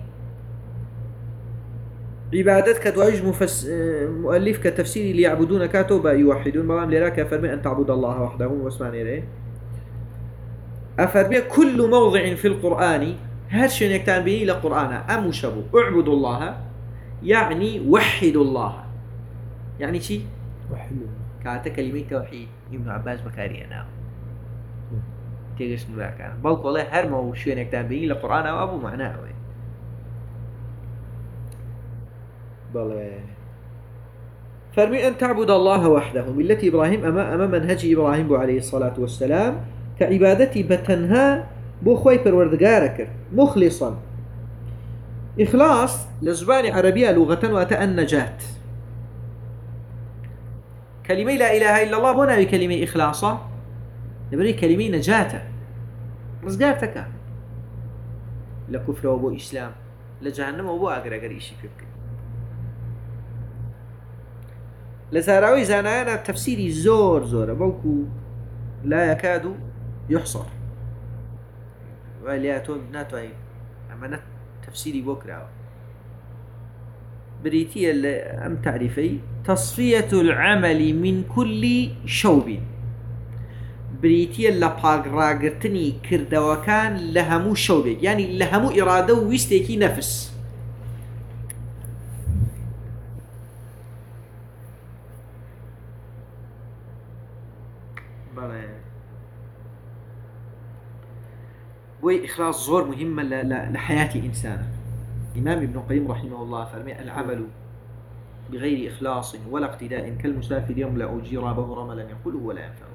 عبادتك كدواج مفس... مؤلف كتفسير ليعبدون كاتوبا يوحدون مرام لراك فرمي أن تعبد الله وحده واسمعني ليه أفرمي كل موضع في القرآن هذا شيء يكتان به إلى قرآن أم شبو اعبدوا الله يعني وحدوا الله يعني شيء وحدوا كانت كلمة توحيد ابن عباس بكاري أنا تيجي نقول كان بلق والله هر ما شيء يكتان به إلى قرآن أو أبو معناه بل فرمي أن تعبد الله وحده ملة إبراهيم أما أما منهج إبراهيم عليه الصلاة والسلام كعبادتي بتنها بو خوي پروردگارك مخلصا. إخلاص لزبان عربية لغة واتى النجاة. كلمة لا إله إلا الله بنا بكلمة إخلاصا نبري كلمة نجاة رزقارتك لكفر وبو إسلام لجهنم وبو أقر أقر إشي فيك. لزاراوي زانانا تفسيري زور زور بوكو لا يكاد يحصر والياتو ناتوين أما تفسيري بكرة بريتية أم تعرفي تصفية العمل من كل شوب بريتية لباق راقرتني كردوكان لهمو شوب يعني لهمو إرادة ويستيكي نفس. بوي إخلاص زور مهمة لحياة إنسان. إمام ابن القيم رحمه الله فرمي العمل بغير إخلاص ولا اقتداء كالمسافر يملأ جرابه رملا يقوله ولا ينفعه.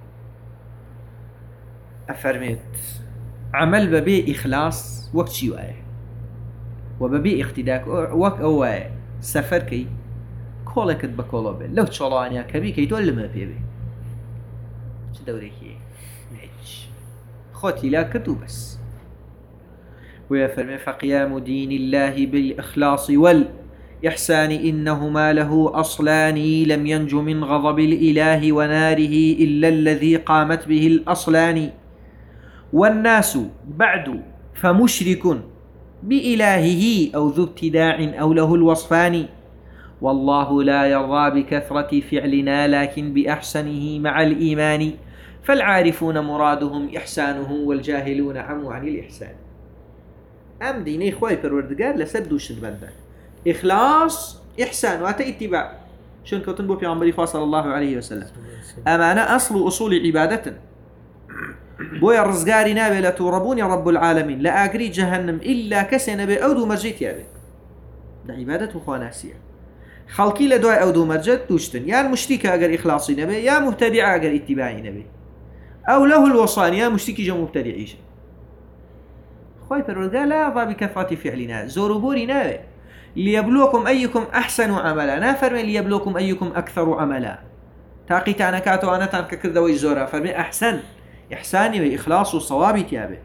أفرميت عمل ببي إخلاص وقت شيء وببي اقتداء وقت أو سفر كي كولك بكولوبه لو تشالانيا كبي كي تقول ما بيبي شو دوريك هيك خوتي لا كتو بس. ويفرمي فقيام دين الله بالإخلاص والإحسان إنهما له أصلان لم ينج من غضب الإله وناره إلا الذي قامت به الأصلان. والناس بعد فمشرك بإلهه أو ذو ابتداع أو له الوصفان. والله لا يرضى بكثرة فعلنا لكن بأحسنه مع الإيمان. فالعارفون مرادهم إحسانه والجاهلون عموا عن الإحسان. أم ديني خواهي پروردگار لسد دوشن بنده إخلاص إحسان واتا اتباع شون كوتن بو پیغمبري خواه صلى الله عليه وسلم. أمانا أصل أصول عبادة بويا رزقاري نابي لتوربون يا رب العالمين لا أقري جهنم إلا كسي نبي أودو مرجيت يابي ده عبادة خواه ناسية. خلقي لدواء أودو مرجت دوشتن يا المشتكى أقر إخلاصي نبي يا مبتدع أقر اتباعي نبي أو له الوصان يا مشتكي جو مبتدعيش. خوي پروردگار لا يرضى بكثرة فعلنا زوربوري ناوي ليبلوكم أيكم أحسن عملا نافرمي ليبلوكم أيكم أكثر عملا تاقي تانا كاتو أنا تانك كردوي زورا فرمي أحسن إحساني وإخلاص وصوابي تيابي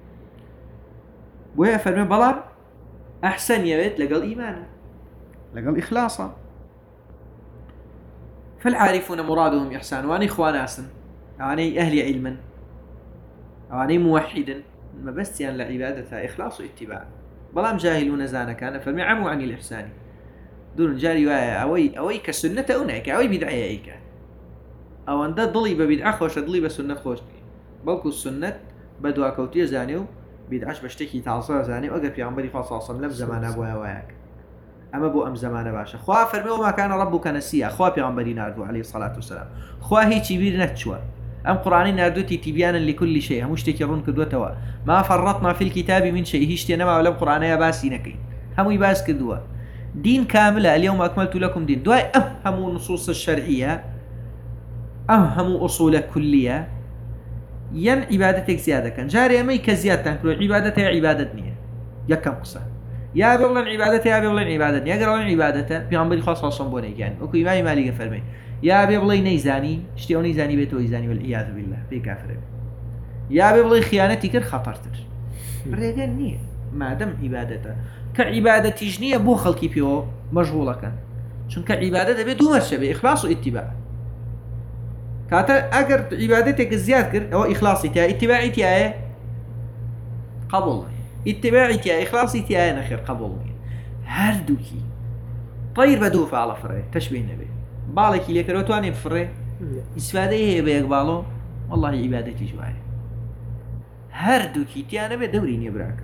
بويا فرمي بلان أحسن يبيت لقل إيمانا لقل إخلاصا. فالعارفون مرادهم إحسان واني إخواناسا واني أهل علما واني موحدا ما بس يعني لعبادتها إخلاص واتباع. بلام جاهلون زانا كان فرمي عموا عن الإحسان دون جاري وايا أوي أوي كسنة أوناك أوي بدعية إيكا أو أن ده ضلي ببدعة خوش ضلي بسنة خوش بلكو السنة بدوا كوتير زانيو بدعش بشتكي تعصر زانيو أقر في عمبري خاصة صلى زمان أبوها واياك أما بو أم زمان باشا خواه فرمي وما كان ربك نسيا خواه في عمبري ناردو عليه الصلاة والسلام خواه هي تبير نتشوى أم قرآني ناردوتي تبيانا لكل شيء هموش تكرون كدوتوا ما فرطنا في الكتاب من شيء هيشتنا ما ولم قرآني باسي نكي همو يباس كدوا دين كاملة اليوم أكملت لكم دين دواء أفهموا النصوص الشرعية أفهموا أصول كلية ين عبادتك زيادة كان جاري أمي كزيادة كان عبادتها عبادتني يكم قصة يا بيغلن عبادتها يا بيغلن عبادتني يا قرأن عبادتها في عمبري خاصة صنبوني يعني وكو إمامي مالي فرمي يا بيبلي نيزاني شتيوني يزاني بيتو يزاني والعياذ بالله في كافر يا بيبلي خيانتي كر خطرتر ريغان نيه ما دام عبادته كعبادة جنية بو خلقي بيو مشغولة كان شون كعبادته بدو مرشبه إخلاص واتباع كاتا أقر عبادتك الزياد كر أو إخلاصي تيا اتباعي تيا قبول اتباعي تيا إخلاصي تيا نخير قبول هردوكي طير بدوفة على فري تشبيه نبي بالك اللي كروتواني بفري استفادة هي بيقبالو والله عبادتي جواي هردوكي تيانا بدوريني براك.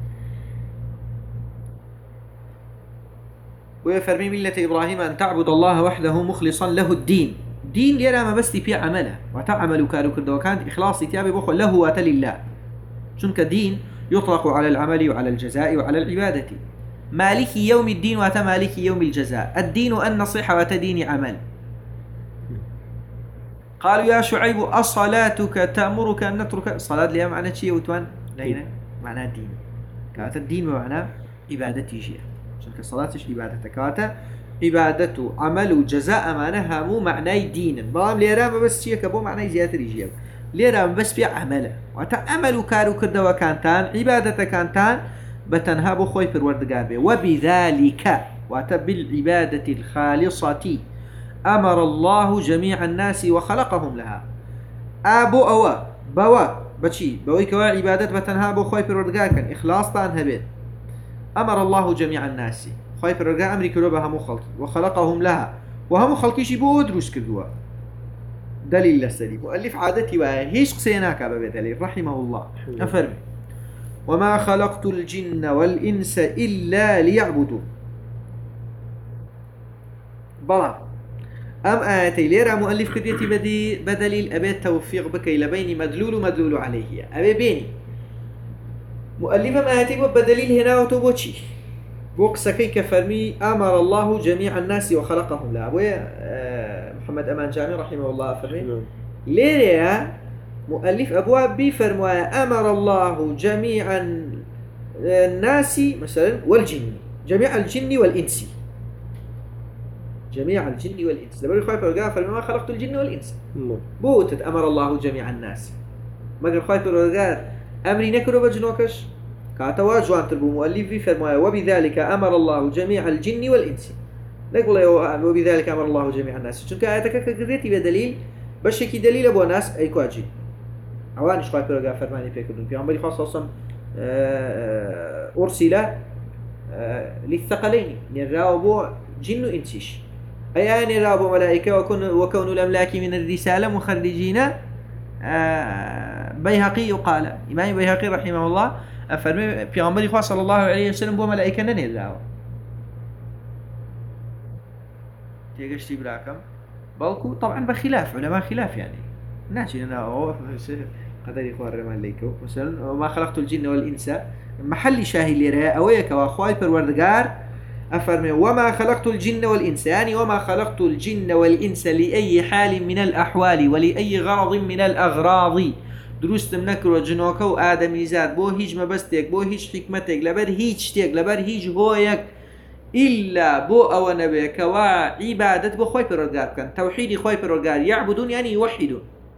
ويفرمي ملة إبراهيم أن تعبد الله وحده مخلصا له الدين دين لينا ما بس في عمله وتعمل كارو كردو كانت إخلاصي تيابي بخو له واتل الله شنك دين يطلق على العمل وعلى الجزاء وعلى العبادة. مالك يوم الدين وات مالك يوم الجزاء الدين النصيحة وتدين عمل قالوا يا شعيب أصلاتك تأمرك أن نترك صلاة لها معنى شيء وتوان لينا معنى الدين كانت الدين بمعنى عبادتي شيء عشان الصلاة إيش عبادتك كانت عبادته عمل وجزاء معناها مو معنى دين بلام ليرا ما بس شيء كبو معنى زيادة رجيب ليرا بس في عمله وتعمل كارو كده وكانتان عبادته كانتان بتنهاب خوي بالوردقار به وبذلك وبالعبادة الخالصة أمر الله جميع الناس وخلقهم لها أبو أوا بوا بشي بوي كوا عبادة بتنهاب خوي بالوردقار كان إخلاص تانها بيت أمر الله جميع الناس خوي بالوردقار أمري كلوبها مخلق وخلقهم لها وهم خلقيش بودروس كدوا دليل للسليم مؤلف عادتي وهيش قسيناك أبا دليل رحمه الله أفرمي وما خلقت الجن والإنس إلا ليعبدون بلا أم آياتي ليرى مؤلف كديتي بدي بدليل أبي التوفيق بكي لبين مدلول ومدلول عليه أبي بيني مؤلف أم آياتي بدليل هنا وتبوشي بوكس كي كفرمي أمر الله جميع الناس وخلقهم لا أبوي آه محمد أمان جامع رحمه الله فرمي ليرى مؤلف أبواب بفرمايا أمر الله جميع الناس مثلا والجن جميع الجن والإنس جميع الجن والإنس لما يخاف الرجاء فلما خلقت الجن والإنس بوتت أمر الله جميع الناس ما قال خايف الرجاء أمري نكرو بجنوكش كاتوا جوان تربو مؤلف بفرمايا وبذلك أمر الله جميع الجن والإنس نقول وبذلك أمر الله جميع الناس شنك آياتك كذيتي بدليل بشكي دليل أبو ناس أي كواجي عوانش خايف الرجاء فرماني فيكم في عمري خاصة أصلا أرسل للثقلين نراو جن وإنسيش أي آن نراو ملائكة وكون وكون الأملاك من الرسالة مخرجين بيهقي قال إمام بيهقي رحمه الله فرمي في عمري خاصة صلى الله عليه وسلم بو ملائكة نراو تيجي براكم بلكو طبعا بخلاف علماء خلاف يعني ناشي أنا هو قدر يخوار رمان ليكو مثلا وما خلقت الجن والإنس محل شاهي ليرها أويك وأخواي بالوردقار أفرمي وما خلقت الجن والإنس يعني وما خلقت الجن والإنس لأي حال من الأحوال ولأي غرض من الأغراض دروست منكر جنوك وآدمي زاد بو هيج مبستيك بو هيج حكمتك لبر هيج شتيك لبر هيج هويك إلا بو أو نبيك وعبادة بو خوي بالوردقار كان توحيد خوي بالوردقار يعبدون يعني يوحدون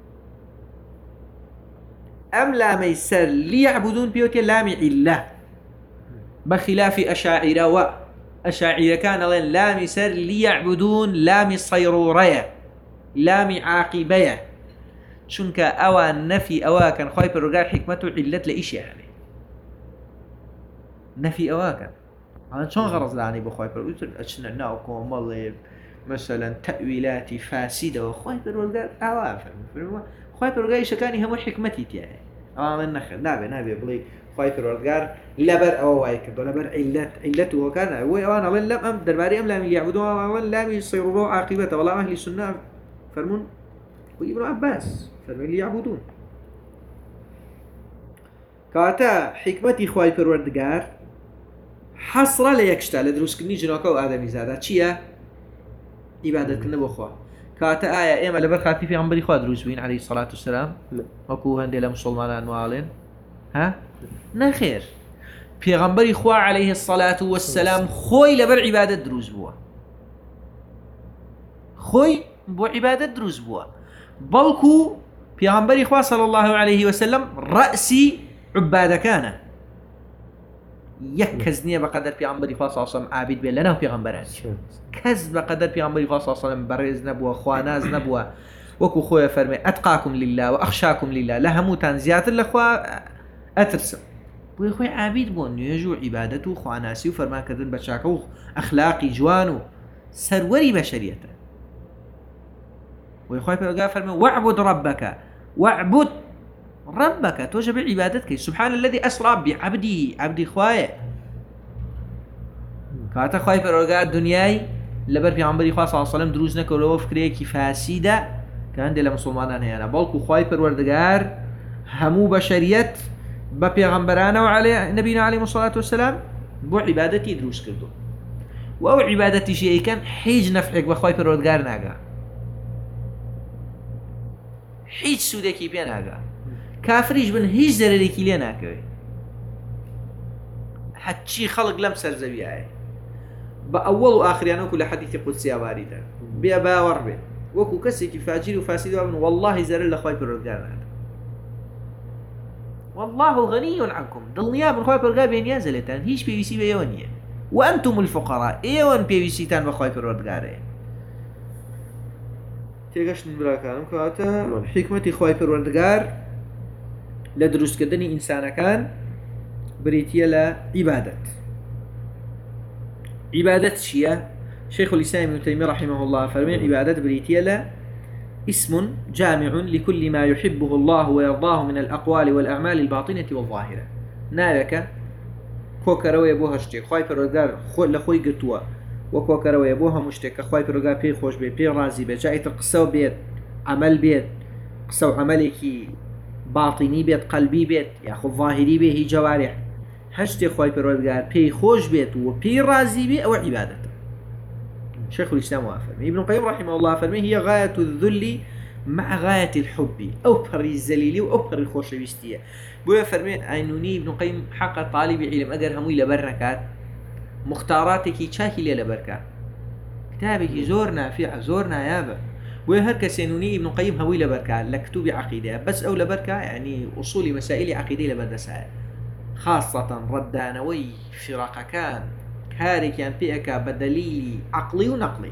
أم لا ميسر ليعبدون بيوتي لام إلا بخلاف أشاعرة و أشاعرة كان لام ميسر ليعبدون لام صيرورية لام عاقبية شنك أوا نفي أوا كان خايف الرجال حكمته علة لإيش يعني نفي أوا كان أنا شون غرض يعني بخايف الرجال أشنعناكم والله مثلا تأويلات فاسدة وخايف الرجال أوا فهم خايف الرجال شكاني هم حكمتي يعني آه من نخل نابي نابي بلي خايف الرجال لبر أو وايك لبر علة علته وكان وأنا لن لم أم درباري أم لم يعبدوها ولا لم يصيروا عاقبة والله أهل السنة فرمون وابن عباس فرمون يعبدون كاتا حكمتي خايف الرجال حصر ليكشتا لدروس كني جنوكا وآدمي زادا چيا عبادة كنا بخوا كاتا آية إما لبر خاتي في عمبري خواد روزوين عليه الصلاة والسلام وكو هندي لمسلمان أنوالين ها نخير في عمبري خوا عليه الصلاة والسلام خوي لبر عبادة دروز بوا خوي بو عبادة دروز بوا بلكو في عمبري خوا صلى الله عليه وسلم رأسي عبادة كان يكزني بقدر في عمبري خوا صلى الله عليه وسلم عابد بي لنا في عمبران كز بقدر في عمبري خوا صلى الله عليه وسلم برز نبوة خواناز نبوة وكو خويا فرمي أتقاكم لله وأخشاكم لله لهموتان زيادة لأخوا أترسم بو خوي عابد بون يجو عبادته خواناسي وفرمان كذن بشاكو أخلاقي جوانو سروري بشريته ويخوي بيقول فرمي واعبد ربك واعبد ربك توجب عبادتك سبحان الذي أسرى بعبده عبدي خوايا كاتا خواي فرقاء الدنياي لبر في عمبري خواه صلى الله عليه وسلم دروز نكو لو فكريكي فاسدة كان دي لمسلمانان هيانا بلكو خواي فروردقار همو بشريت ببيغمبرانا وعلي نبينا عليه الصلاة والسلام بو عبادتي دروز كردو وأو عبادتي شيء كان حيج نفعك بخواي فروردقار ناقا هیچ سوودێکی پێ ناگا کافریش بن هیچ زەرێکی لێ ناکەوێت حەچی خەڵک لەم سەرزەویایە بە ئەوەڵ و ئاخریانەکو لە حەدیثی قودسی واریدە بێ باوەڕ بێ وەکو کەسێکی فاجیر و فاسیدوا بن واللهی زەرر لە خوای پەروەردگار ناکە والله غني عنكم دڵنیا بن خوای پەروەردگار بێنیازە لێتان هیچ پێویستی بە ئێوە نییە وأنتم الفقراء ئێوەن پێویستیتان بە خوای پەروەردگارەیە تێگەشتن براکانم کەواتە حیکمەتی خوای پەروەردگار لە دروستکردنی ئینسانەکان بریتیە لە عیبادەت عیبادەت چییە؟ شيخ الإسلام ابن تيمية رحمه الله فرمي عبادة بريتية لا اسم جامع لكل ما يحبه الله ويرضاه من الأقوال والأعمال الباطنة والظاهرة نالك كوكروي بوها شتيك خواي پروردگار خو لخوي قرتوا وكوكروي بوها مشتك خواي پروردگار بي خوش بي بي راضي بي جايت قصو بيت عمل بيت قصو عملك باطني بيت قلبي بيت ياخذ ظاهري بي هي جوارح هشتي خواي پروردگار بي خوش بيت وبي راضي بي او عبادته شيخ الإسلام وافرمي ابن القيم رحمه الله فرمي هي غاية الذل مع غاية الحب أو بري الزليل أو بري الخوشويستية بويا فرمي عينوني ابن القيم حق طالب علم أجر هموي لبركات مختاراتك شاكي لي لبركات كتابك زور نافع زور نايابة بويا هركس عينوني ابن القيم هموي لبركات لكتوب عقيدة بس أو لبركة يعني أصول مسائل عقيدة لبردسها خاصة ردانوي فراق كان كارك يعني بيئك بدليل عقلي ونقلي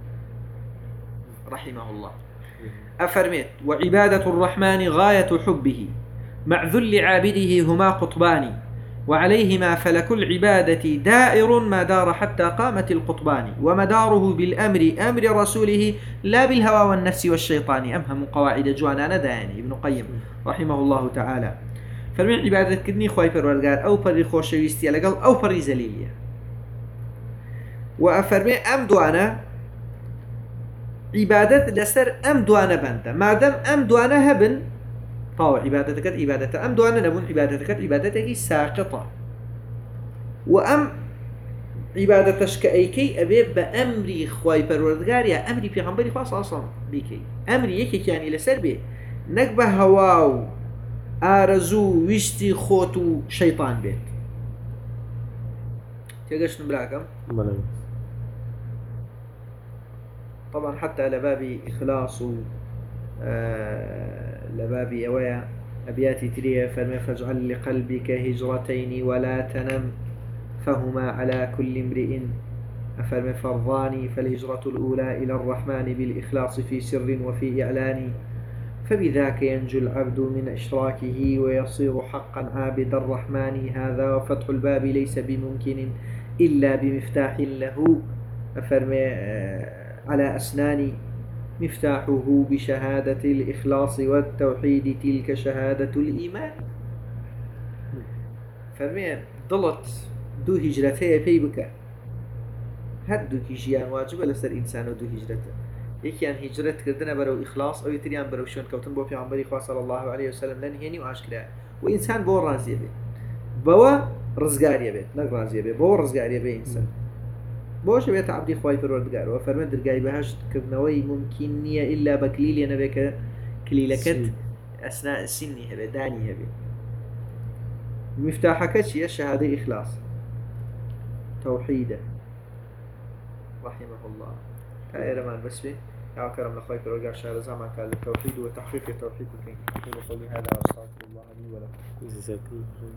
رحمه الله أفرميت وعبادة الرحمن غاية حبه مع ذل عابده هما قطبان وعليهما فلك العبادة دائر ما دار حتى قامت القطبان ومداره بالأمر أمر رسوله لا بالهوى والنفس والشيطان أمهم قواعد جوانا نداني ابن قيم رحمه الله تعالى فرمي عبادة كدني خواي پروردگار أو بري خوشويستي لقل أو بري زليلية وأفرمي أم دوانا عبادة لسر أم دوانا بنده ما دام أم دوانا هبن طاو عبادتك عبادة أم دوانا نبون عبادتك عبادتك ساقطة وأم عبادتش كأيكي أبي بأمري خواي پروردگار يا أمري پیغمبري خواص أصلا بيكي أمري يكي يعني لسر بي نكبه هواو آرزو وشتي خوتو شيطان بيت تيجاش نبلاكم طبعا حتى لبابي إخلاص آه لبابي أويا أبياتي تريه فرمي فاجعل لقلبك هجرتين ولا تنم فهما على كل امرئ أفرمي فرضاني فالهجرة الأولى إلى الرحمن بالإخلاص في سر وفي إعلان فبذاك ينجو العبد من إشراكه ويصير حقا عابد الرحمن هذا وفتح الباب ليس بممكن إلا بمفتاح له أفرمي آه على أسنان مفتاحه بشهادة الإخلاص والتوحيد تلك شهادة الإيمان فرمي ضلت دو هجرتي في بك هدو كيجيان واجب لسر إنسان دو هجرته يكيان هجرت كردنا برو إخلاص أو يتريان برو شون كوتن بو في عمبري خواه صلى الله عليه وسلم لنهيني وعاشكرا وإنسان بو رازي بي بو رزقاري بي نق رازي بي بو رزقاري بي إنسان بوش بيت عبدي خواي پروردگار وفرمد درگاي بهشت كبنوي ممكن نية إلا بكليل ينبك كليلكت أثناء السن هبه داني هبه مفتاحك شيء الشهادة إخلاص توحيدا رحمه الله تاير مان بس بي يا كرم لخواي پروردگار شهادة زمان قال التوحيد وتحقيق التوحيد كين قولي هذا واستغفر الله لي ولكم